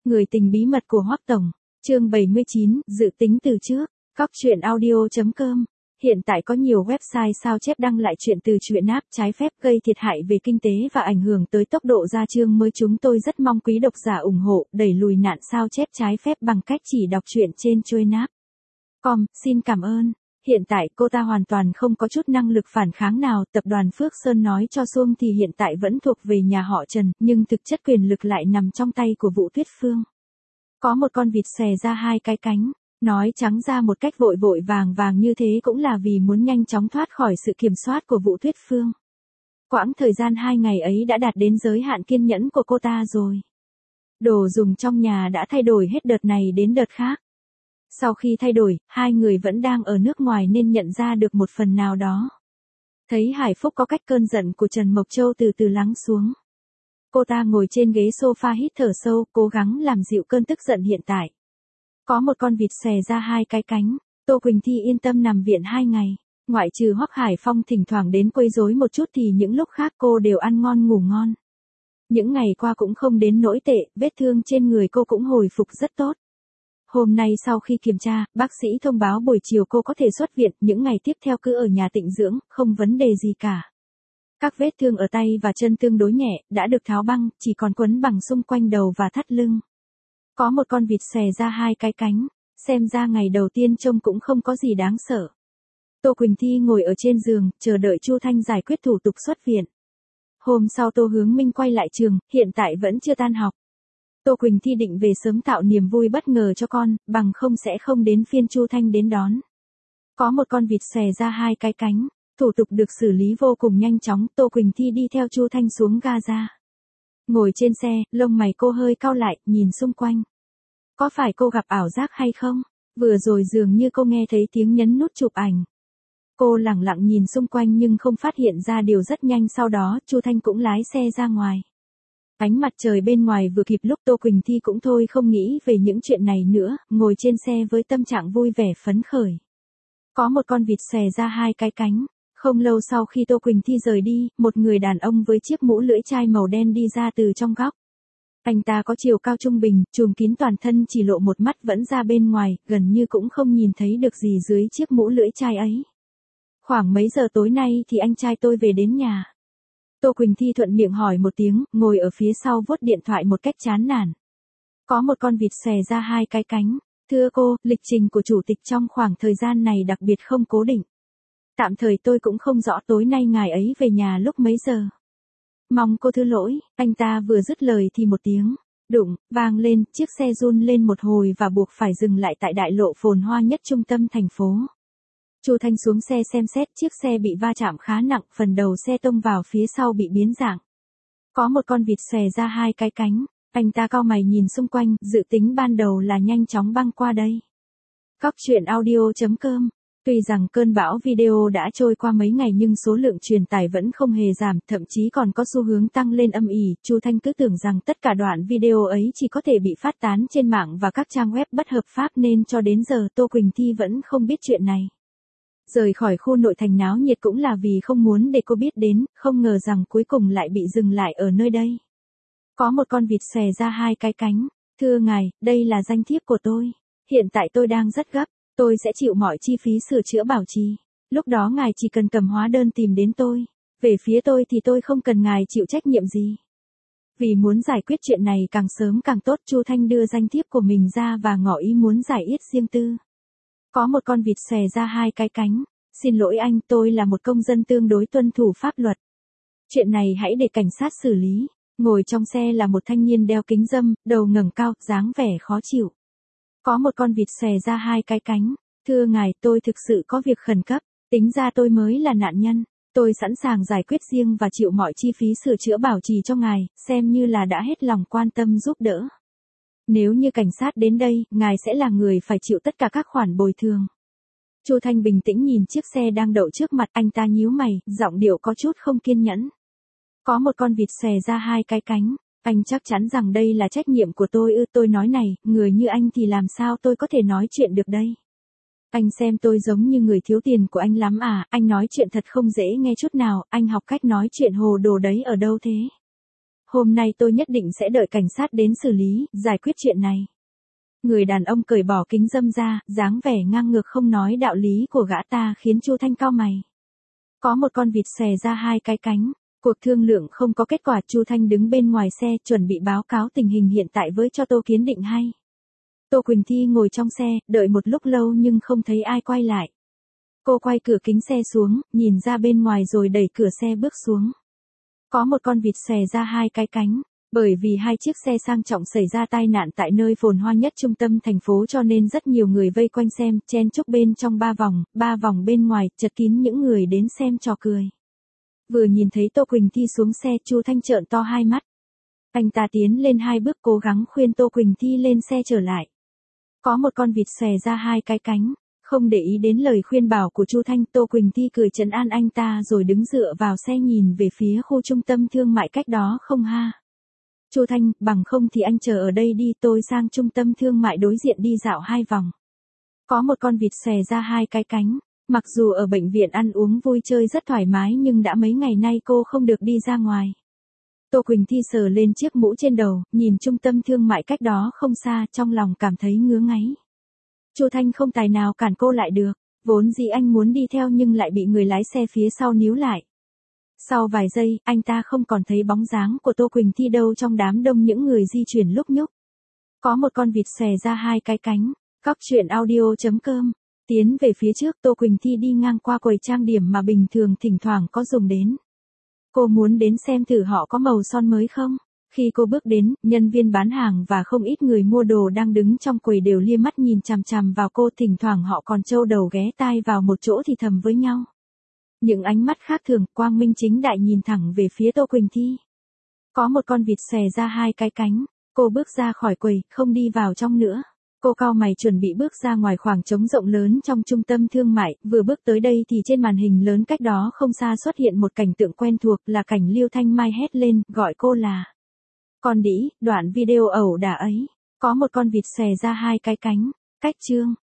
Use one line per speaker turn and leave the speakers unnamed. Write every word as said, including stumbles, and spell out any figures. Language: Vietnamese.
Người tình bí mật của Hoắc Tổng, chương bảy mươi chín, dự tính từ trước, Cóc truyện audio chấm com. Hiện tại có nhiều website sao chép đăng lại chuyện từ truyện app trái phép gây thiệt hại về kinh tế và ảnh hưởng tới tốc độ ra chương mới. Chúng tôi rất mong quý độc giả ủng hộ, đẩy lùi nạn sao chép trái phép bằng cách chỉ đọc truyện trên truyện app. Com, xin cảm ơn. Hiện tại cô ta hoàn toàn không có chút năng lực phản kháng nào. Tập đoàn Phước Sơn nói cho xuông thì hiện tại vẫn thuộc về nhà họ Trần, nhưng thực chất quyền lực lại nằm trong tay của Vũ Tuyết Phương. Có một con vịt xòe ra hai cái cánh. Nói trắng ra một cách vội vội vàng vàng như thế cũng là vì muốn nhanh chóng thoát khỏi sự kiểm soát của Vũ Tuyết Phương. Quãng thời gian hai ngày ấy đã đạt đến giới hạn kiên nhẫn của cô ta rồi. Đồ dùng trong nhà đã thay đổi hết đợt này đến đợt khác. Sau khi thay đổi, hai người vẫn đang ở nước ngoài nên nhận ra được một phần nào đó. Thấy Hải Phúc có cách cơn giận của Trần Mộc Châu từ từ lắng xuống. Cô ta ngồi trên ghế sofa hít thở sâu, cố gắng làm dịu cơn tức giận hiện tại. Có một con vịt xòe ra hai cái cánh, Tô Quỳnh Thi yên tâm nằm viện hai ngày. Ngoại trừ Hoắc Hải Phong thỉnh thoảng đến quấy rối một chút thì những lúc khác cô đều ăn ngon ngủ ngon. Những ngày qua cũng không đến nỗi tệ, vết thương trên người cô cũng hồi phục rất tốt. Hôm nay sau khi kiểm tra, bác sĩ thông báo buổi chiều cô có thể xuất viện, những ngày tiếp theo cứ ở nhà tịnh dưỡng, không vấn đề gì cả. Các vết thương ở tay và chân tương đối nhẹ, đã được tháo băng, chỉ còn quấn bằng xung quanh đầu và thắt lưng. Có một con vịt xòe ra hai cái cánh, xem ra ngày đầu tiên trông cũng không có gì đáng sợ. Tô Quỳnh Thi ngồi ở trên giường, chờ đợi Chu Thanh giải quyết thủ tục xuất viện. Hôm sau Tô Hướng Minh quay lại trường, hiện tại vẫn chưa tan học. Tô Quỳnh Thi định về sớm tạo niềm vui bất ngờ cho con, bằng không sẽ không đến phiên Chu Thanh đến đón. Có một con vịt xòe ra hai cái cánh, thủ tục được xử lý vô cùng nhanh chóng. Tô Quỳnh Thi đi theo Chu Thanh xuống Gaza. Ngồi trên xe, lông mày cô hơi cau lại, nhìn xung quanh. Có phải cô gặp ảo giác hay không? Vừa rồi dường như cô nghe thấy tiếng nhấn nút chụp ảnh. Cô lẳng lặng nhìn xung quanh nhưng không phát hiện ra điều rất nhanh sau đó, Chu Thanh cũng lái xe ra ngoài. Ánh mặt trời bên ngoài vừa kịp lúc Tô Quỳnh Thi cũng thôi không nghĩ về những chuyện này nữa, ngồi trên xe với tâm trạng vui vẻ phấn khởi. Có một con vịt xòe ra hai cái cánh. Không lâu sau khi Tô Quỳnh Thi rời đi, một người đàn ông với chiếc mũ lưỡi chai màu đen đi ra từ trong góc. Anh ta có chiều cao trung bình, trùm kín toàn thân, chỉ lộ một mắt vẫn ra bên ngoài, gần như cũng không nhìn thấy được gì dưới chiếc mũ lưỡi chai ấy. Khoảng mấy giờ tối nay thì anh trai tôi về đến nhà? Tô Quỳnh Thi thuận miệng hỏi một tiếng, ngồi ở phía sau vuốt điện thoại một cách chán nản. Có một con vịt xòe ra hai cái cánh. Thưa cô, lịch trình của chủ tịch trong khoảng thời gian này đặc biệt không cố định. Tạm thời tôi cũng không rõ tối nay ngài ấy về nhà lúc mấy giờ. Mong cô thứ lỗi. Anh ta vừa dứt lời thì một tiếng đụng vang lên, chiếc xe run lên một hồi và buộc phải dừng lại tại đại lộ phồn hoa nhất trung tâm thành phố. Chu Thanh xuống xe xem xét, chiếc xe bị va chạm khá nặng, phần đầu xe tông vào phía sau bị biến dạng. Có một con vịt xòe ra hai cái cánh. Anh ta cau mày nhìn xung quanh, dự tính ban đầu là nhanh chóng băng qua đây. Cóc truyện audio chấm com. Tuy rằng cơn bão video đã trôi qua mấy ngày nhưng số lượng truyền tải vẫn không hề giảm, thậm chí còn có xu hướng tăng lên âm ỉ. Chu Thanh cứ tưởng rằng tất cả đoạn video ấy chỉ có thể bị phát tán trên mạng và các trang web bất hợp pháp nên cho đến giờ Tô Quỳnh Thi vẫn không biết chuyện này. Rời khỏi khu nội thành náo nhiệt cũng là vì không muốn để cô biết đến, không ngờ rằng cuối cùng lại bị dừng lại ở nơi đây. Có một con vịt xòe ra hai cái cánh. Thưa ngài, đây là danh thiếp của tôi. Hiện tại tôi đang rất gấp. Tôi sẽ chịu mọi chi phí sửa chữa bảo trì. Lúc đó ngài chỉ cần cầm hóa đơn tìm đến tôi. Về phía tôi thì tôi không cần ngài chịu trách nhiệm gì. Vì muốn giải quyết chuyện này càng sớm càng tốt, Chu Thanh đưa danh thiếp của mình ra và ngỏ ý muốn giải yết riêng tư. Có một con vịt xòe ra hai cái cánh. Xin lỗi anh, tôi là một công dân tương đối tuân thủ pháp luật. Chuyện này hãy để cảnh sát xử lý. Ngồi trong xe là một thanh niên đeo kính râm, đầu ngẩng cao, dáng vẻ khó chịu. Có một con vịt xòe ra hai cái cánh. Thưa ngài, tôi thực sự có việc khẩn cấp. Tính ra tôi mới là nạn nhân. Tôi sẵn sàng giải quyết riêng và chịu mọi chi phí sửa chữa bảo trì cho ngài, xem như là đã hết lòng quan tâm giúp đỡ. Nếu như cảnh sát đến đây, ngài sẽ là người phải chịu tất cả các khoản bồi thường. Chu Thanh bình tĩnh nhìn chiếc xe đang đậu trước mặt, anh ta nhíu mày, giọng điệu có chút không kiên nhẫn. Có một con vịt xòe ra hai cái cánh. Anh chắc chắn rằng đây là trách nhiệm của tôi ư? Tôi nói này, người như anh thì làm sao tôi có thể nói chuyện được đây? Anh xem tôi giống như người thiếu tiền của anh lắm à? Anh nói chuyện thật không dễ nghe chút nào, anh học cách nói chuyện hồ đồ đấy ở đâu thế? Hôm nay tôi nhất định sẽ đợi cảnh sát đến xử lý, giải quyết chuyện này. Người đàn ông cởi bỏ kính râm ra, dáng vẻ ngang ngược không nói đạo lý của gã ta khiến Chu Thanh cau mày. Có một con vịt xòe ra hai cái cánh. Cuộc thương lượng không có kết quả, Chu Thanh đứng bên ngoài xe chuẩn bị báo cáo tình hình hiện tại với cho Tô Kiến Định hay. Tô Quỳnh Thi ngồi trong xe, đợi một lúc lâu nhưng không thấy ai quay lại. Cô quay cửa kính xe xuống, nhìn ra bên ngoài rồi đẩy cửa xe bước xuống. Có một con vịt xòe ra hai cái cánh. Bởi vì hai chiếc xe sang trọng xảy ra tai nạn tại nơi phồn hoa nhất trung tâm thành phố cho nên rất nhiều người vây quanh xem, chen chúc bên trong ba vòng, ba vòng bên ngoài, chật kín những người đến xem trò cười. Vừa nhìn thấy Tô Quỳnh Thi xuống xe, Chu Thanh trợn to hai mắt. Anh ta tiến lên hai bước cố gắng khuyên Tô Quỳnh Thi lên xe trở lại. Có một con vịt xòe ra hai cái cánh. Không để ý đến lời khuyên bảo của Chu Thanh, Tô Quỳnh Thi cười trấn an anh ta rồi đứng dựa vào xe nhìn về phía khu trung tâm thương mại cách đó không ha. Chu Thanh, bằng không thì anh chờ ở đây đi, tôi sang trung tâm thương mại đối diện đi dạo hai vòng. Có một con vịt xòe ra hai cái cánh. Mặc dù ở bệnh viện ăn uống vui chơi rất thoải mái nhưng đã mấy ngày nay cô không được đi ra ngoài. Tô Quỳnh Thi sờ lên chiếc mũ trên đầu, nhìn trung tâm thương mại cách đó không xa, trong lòng cảm thấy ngứa ngáy. Chu Thanh không tài nào cản cô lại được, vốn dĩ anh muốn đi theo nhưng lại bị người lái xe phía sau níu lại. Sau vài giây, anh ta không còn thấy bóng dáng của Tô Quỳnh Thi đâu trong đám đông những người di chuyển lúc nhúc. Có một con vịt xòe ra hai cái cánh. Cóc truyện audio chấm com. Tiến về phía trước, Tô Quỳnh Thi đi ngang qua quầy trang điểm mà bình thường thỉnh thoảng có dùng đến. Cô muốn đến xem thử họ có màu son mới không. Khi cô bước đến, nhân viên bán hàng và không ít người mua đồ đang đứng trong quầy đều lia mắt nhìn chằm chằm vào cô, thỉnh thoảng họ còn trâu đầu ghé tai vào một chỗ thì thầm với nhau. Những ánh mắt khác thường, quang minh chính đại nhìn thẳng về phía Tô Quỳnh Thi. Có một con vịt xòe ra hai cái cánh. Cô bước ra khỏi quầy, không đi vào trong nữa. Cô cau mày chuẩn bị bước ra ngoài khoảng trống rộng lớn trong trung tâm thương mại, vừa bước tới đây thì trên màn hình lớn cách đó không xa xuất hiện một cảnh tượng quen thuộc, là cảnh Liêu Thanh Mai hét lên, gọi cô là con đĩ. Đoạn video ẩu đả ấy, có một con vịt xòe ra hai cái cánh. Cách chương